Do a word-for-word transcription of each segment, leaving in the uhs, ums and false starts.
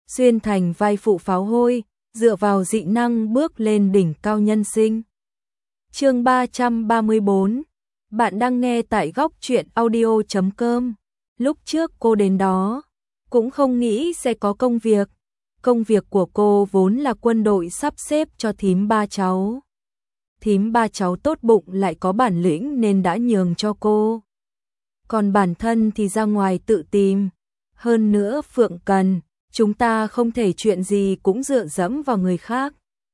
xuyên thành vai phụ pháo hôi, dựa vào dị năng bước lên đỉnh cao nhân sinh. Chương ba trăm ba mươi bốn. Bạn đang nghe tại góc truyện audio chấm com. Lúc trước cô đến đó, cũng không nghĩ sẽ có công việc. Công việc của cô vốn là quân đội sắp xếp cho thím ba cháu. Thím ba cháu tốt bụng lại có bản lĩnh nên đã nhường cho cô. Còn bản thân thì ra ngoài tự tìm. Hơn nữa Phượng Cần, chúng ta không thể chuyện gì cũng dựa dẫm vào người khác.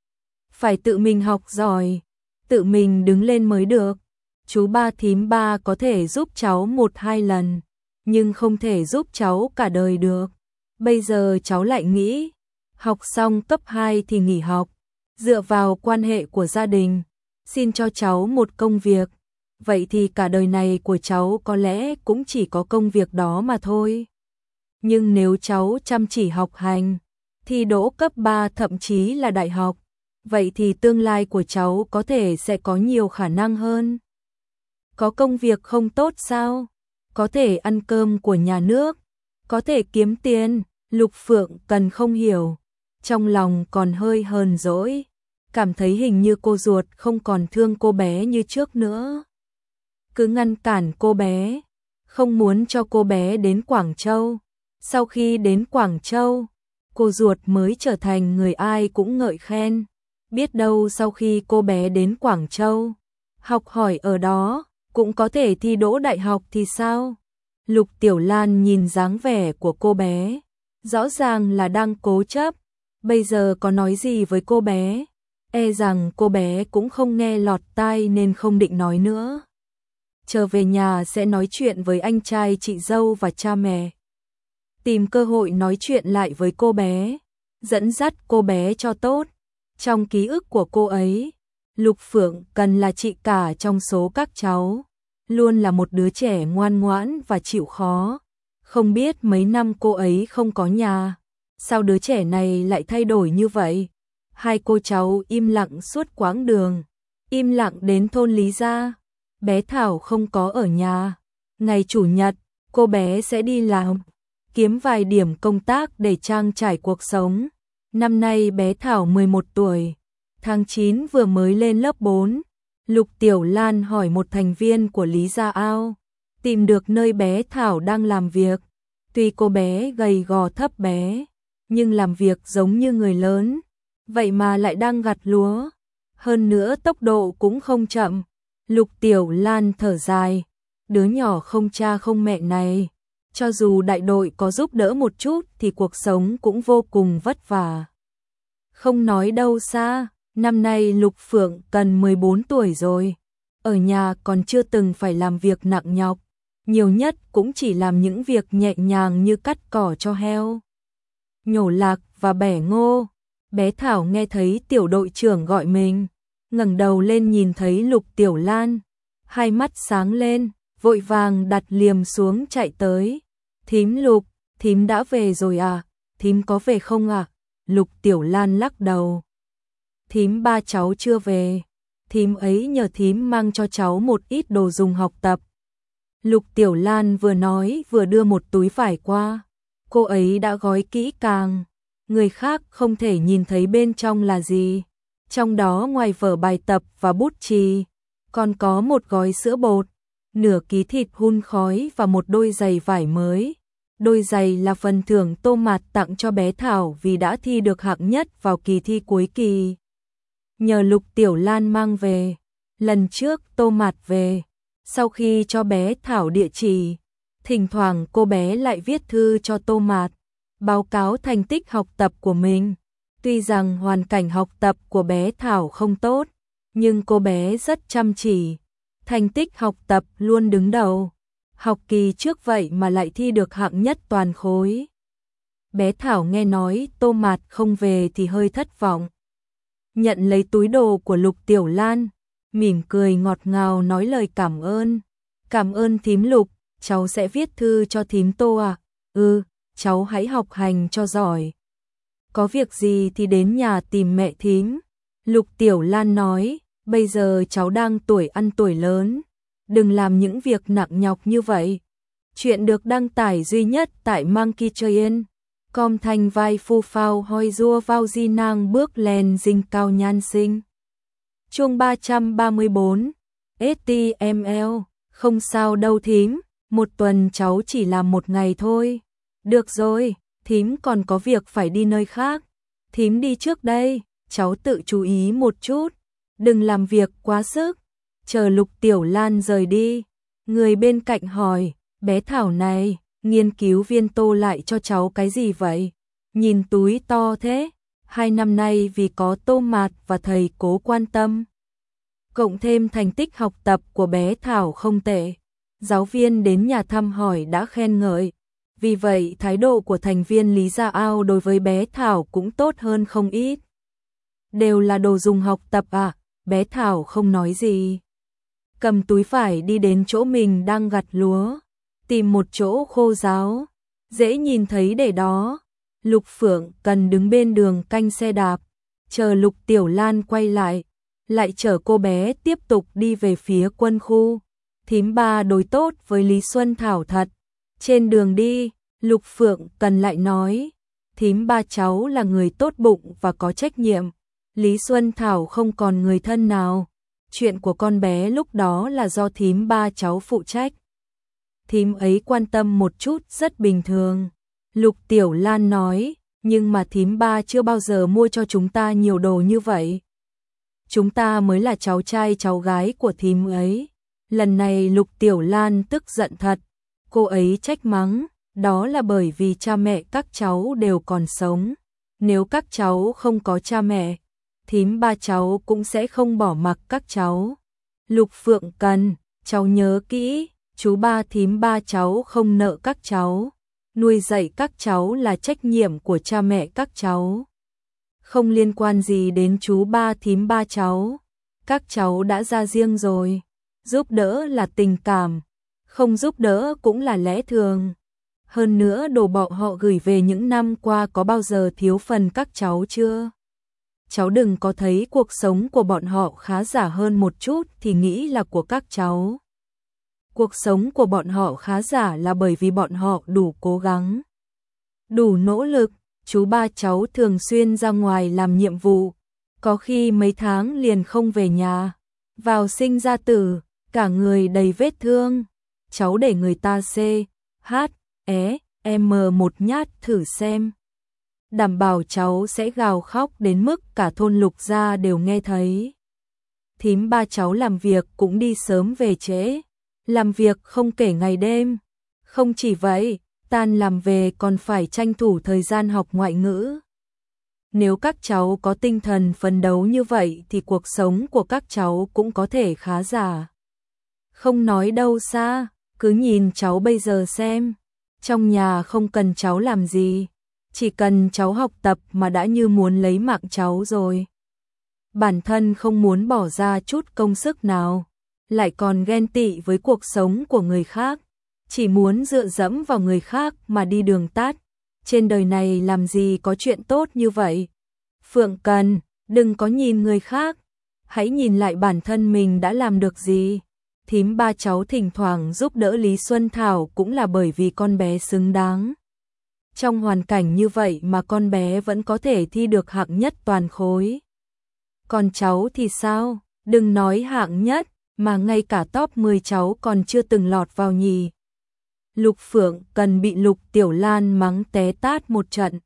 Phải tự mình học giỏi, tự mình đứng lên mới được. Chú ba thím ba có thể giúp cháu một hai lần, nhưng không thể giúp cháu cả đời được. Bây giờ cháu lại nghĩ, học xong cấp hai thì nghỉ học, dựa vào quan hệ của gia đình, xin cho cháu một công việc. Vậy thì cả đời này của cháu có lẽ cũng chỉ có công việc đó mà thôi. Nhưng nếu cháu chăm chỉ học hành, thi đỗ cấp ba thậm chí là đại học, vậy thì tương lai của cháu có thể sẽ có nhiều khả năng hơn. Có công việc không tốt sao? Có thể ăn cơm của nhà nước, có thể kiếm tiền. Lục Phượng Cần không hiểu, trong lòng còn hơi hờn dỗi, cảm thấy hình như cô ruột không còn thương cô bé như trước nữa. Cứ ngăn cản cô bé, không muốn cho cô bé đến Quảng Châu. Sau khi đến Quảng Châu, cô ruột mới trở thành người ai cũng ngợi khen. Biết đâu sau khi cô bé đến Quảng Châu, học hỏi ở đó, cũng có thể thi đỗ đại học thì sao? Lục Tiểu Lan nhìn dáng vẻ của cô bé, rõ ràng là đang cố chấp. Bây giờ có nói gì với cô bé, e rằng cô bé cũng không nghe lọt tai nên không định nói nữa. Trở về nhà sẽ nói chuyện với anh trai chị dâu và cha mẹ. Tìm cơ hội nói chuyện lại với cô bé, dẫn dắt cô bé cho tốt. Trong ký ức của cô ấy, Lục Phượng Cần là chị cả trong số các cháu, luôn là một đứa trẻ ngoan ngoãn và chịu khó. Không biết mấy năm cô ấy không có nhà, sao đứa trẻ này lại thay đổi như vậy? Hai cô cháu im lặng suốt quãng đường, im lặng đến thôn Lý Gia. Bé Thảo không có ở nhà. Ngày chủ nhật, cô bé sẽ đi làm, kiếm vài điểm công tác để trang trải cuộc sống. Năm nay bé Thảo mười một tuổi, tháng chín vừa mới lên lớp bốn. Lục Tiểu Lan hỏi một thành viên của Lý Gia Ao, tìm được nơi bé Thảo đang làm việc. Tuy cô bé gầy gò thấp bé, nhưng làm việc giống như người lớn, vậy mà lại đang gặt lúa. Hơn nữa tốc độ cũng không chậm. Lục Tiểu Lan thở dài, đứa nhỏ không cha không mẹ này, cho dù đại đội có giúp đỡ một chút thì cuộc sống cũng vô cùng vất vả. Không nói đâu xa, năm nay Lục Phượng Cần mười bốn tuổi rồi, ở nhà còn chưa từng phải làm việc nặng nhọc, nhiều nhất cũng chỉ làm những việc nhẹ nhàng như cắt cỏ cho heo, nhổ lạc và bẻ ngô. Bé Thảo nghe thấy tiểu đội trưởng gọi mình, ngẩng đầu lên nhìn thấy Lục Tiểu Lan, hai mắt sáng lên, vội vàng đặt liềm xuống chạy tới. Thím Lục, thím đã về rồi à? Thím có về không à? Lục Tiểu Lan lắc đầu. Thím ba cháu chưa về, thím ấy nhờ thím mang cho cháu một ít đồ dùng học tập. Lục Tiểu Lan vừa nói vừa đưa một túi vải qua, cô ấy đã gói kỹ càng, người khác không thể nhìn thấy bên trong là gì. Trong đó ngoài vở bài tập và bút chì, còn có một gói sữa bột, nửa ký thịt hun khói và một đôi giày vải mới. Đôi giày là phần thưởng Tô Mạt tặng cho bé Thảo vì đã thi được hạng nhất vào kỳ thi cuối kỳ. Nhờ Lục Tiểu Lan mang về. Lần trước Tô Mạt về, sau khi cho bé Thảo địa chỉ, thỉnh thoảng cô bé lại viết thư cho Tô Mạt, báo cáo thành tích học tập của mình. Tuy rằng hoàn cảnh học tập của bé Thảo không tốt, nhưng cô bé rất chăm chỉ, thành tích học tập luôn đứng đầu. Học kỳ trước vậy mà lại thi được hạng nhất toàn khối. Bé Thảo nghe nói Tô Mạt không về thì hơi thất vọng. Nhận lấy túi đồ của Lục Tiểu Lan, mỉm cười ngọt ngào nói lời cảm ơn. Cảm ơn thím Lục, cháu sẽ viết thư cho thím Tô à? Ừ, cháu hãy học hành cho giỏi. Có việc gì thì đến nhà tìm mẹ thím. Lục Tiểu Lan nói, bây giờ cháu đang tuổi ăn tuổi lớn, đừng làm những việc nặng nhọc như vậy. Chuyện được đăng tải duy nhất tại Monkey Train. Com thanh vai phu phao hoi rua vào di nang bước lên dinh cao nhan sinh. Chương ba trăm ba mươi bốn ét tê em lờ, không sao đâu thím, một tuần cháu chỉ làm một ngày thôi. Được rồi, thím còn có việc phải đi nơi khác. Thím đi trước đây, cháu tự chú ý một chút, đừng làm việc quá sức. Chờ Lục Tiểu Lan rời đi, người bên cạnh hỏi, bé Thảo này, nghiên cứu viên tô lại cho cháu cái gì vậy? Nhìn túi to thế, hai năm nay vì có Tô Mạt và thầy Cố quan tâm. Cộng thêm thành tích học tập của bé Thảo không tệ, giáo viên đến nhà thăm hỏi đã khen ngợi. Vì vậy thái độ của thành viên Lý Gia Ao đối với bé Thảo cũng tốt hơn không ít. Đều là đồ dùng học tập à? Bé Thảo không nói gì. Cầm túi vải đi đến chỗ mình đang gặt lúa, tìm một chỗ khô ráo, dễ nhìn thấy để đó. Lục Phượng Cần đứng bên đường canh xe đạp, chờ Lục Tiểu Lan quay lại, lại chở cô bé tiếp tục đi về phía quân khu. Thím ba đối tốt với Lý Xuân Thảo thật. Trên đường đi, Lục Phượng Cần lại nói, thím ba cháu là người tốt bụng và có trách nhiệm. Lý Xuân Thảo không còn người thân nào. Chuyện của con bé lúc đó là do thím ba cháu phụ trách. Thím ấy quan tâm một chút rất bình thường. Lục Tiểu Lan nói, nhưng mà thím ba chưa bao giờ mua cho chúng ta nhiều đồ như vậy. Chúng ta mới là cháu trai cháu gái của thím ấy. Lần này Lục Tiểu Lan tức giận thật. Cô ấy trách mắng, đó là bởi vì cha mẹ các cháu đều còn sống. Nếu các cháu không có cha mẹ, thím ba cháu cũng sẽ không bỏ mặc các cháu. Lục Phượng Cần, cháu nhớ kỹ, chú ba thím ba cháu không nợ các cháu. Nuôi dạy các cháu là trách nhiệm của cha mẹ các cháu. Không liên quan gì đến chú ba thím ba cháu. Các cháu đã ra riêng rồi. Giúp đỡ là tình cảm, không giúp đỡ cũng là lẽ thường. Hơn nữa đồ bọn họ gửi về những năm qua có bao giờ thiếu phần các cháu chưa? Cháu đừng có thấy cuộc sống của bọn họ khá giả hơn một chút thì nghĩ là của các cháu. Cuộc sống của bọn họ khá giả là bởi vì bọn họ đủ cố gắng, đủ nỗ lực. Chú ba cháu thường xuyên ra ngoài làm nhiệm vụ, có khi mấy tháng liền không về nhà. Vào sinh ra tử, cả người đầy vết thương. Cháu để người ta C, H, E, M một nhát thử xem. Đảm bảo cháu sẽ gào khóc đến mức cả thôn Lục gia đều nghe thấy. Thím ba cháu làm việc cũng đi sớm về trễ, làm việc không kể ngày đêm. Không chỉ vậy, tan làm về còn phải tranh thủ thời gian học ngoại ngữ. Nếu các cháu có tinh thần phấn đấu như vậy thì cuộc sống của các cháu cũng có thể khá giả. Không nói đâu xa, cứ nhìn cháu bây giờ xem. Trong nhà không cần cháu làm gì, chỉ cần cháu học tập mà đã như muốn lấy mạng cháu rồi. Bản thân không muốn bỏ ra chút công sức nào, lại còn ghen tị với cuộc sống của người khác, chỉ muốn dựa dẫm vào người khác mà đi đường tắt. Trên đời này làm gì có chuyện tốt như vậy. Phượng Cần, đừng có nhìn người khác, hãy nhìn lại bản thân mình đã làm được gì. Thím ba cháu thỉnh thoảng giúp đỡ Lý Xuân Thảo cũng là bởi vì con bé xứng đáng. Trong hoàn cảnh như vậy mà con bé vẫn có thể thi được hạng nhất toàn khối. Còn cháu thì sao? Đừng nói hạng nhất, mà ngay cả top mười cháu còn chưa từng lọt vào nhì. Lục Phượng Cần bị Lục Tiểu Lan mắng té tát một trận.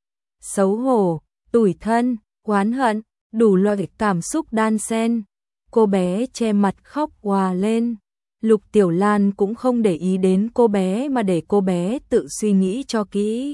Xấu hổ, tủi thân, oán hận, đủ loại cảm xúc đan xen. Cô bé che mặt khóc òa lên. Lục Tiểu Lan cũng không để ý đến cô bé mà để cô bé tự suy nghĩ cho kỹ.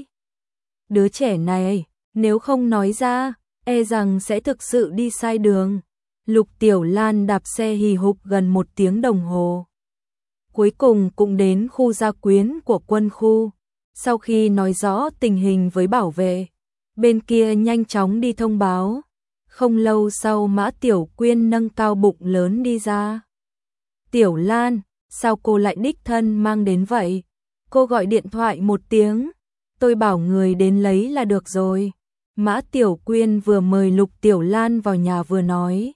Đứa trẻ này, nếu không nói ra, e rằng sẽ thực sự đi sai đường. Lục Tiểu Lan đạp xe hì hục gần một tiếng đồng hồ. Cuối cùng cũng đến khu gia quyến của quân khu. Sau khi nói rõ tình hình với bảo vệ, bên kia nhanh chóng đi thông báo. Không lâu sau Mã Tiểu Quyên nâng cao bụng lớn đi ra. Tiểu Lan, sao cô lại đích thân mang đến vậy? Cô gọi điện thoại một tiếng, tôi bảo người đến lấy là được rồi. Mã Tiểu Quyên vừa mời Lục Tiểu Lan vào nhà vừa nói.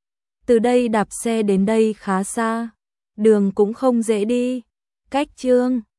Từ đây đạp xe đến đây khá xa, đường cũng không dễ đi. Cách Trương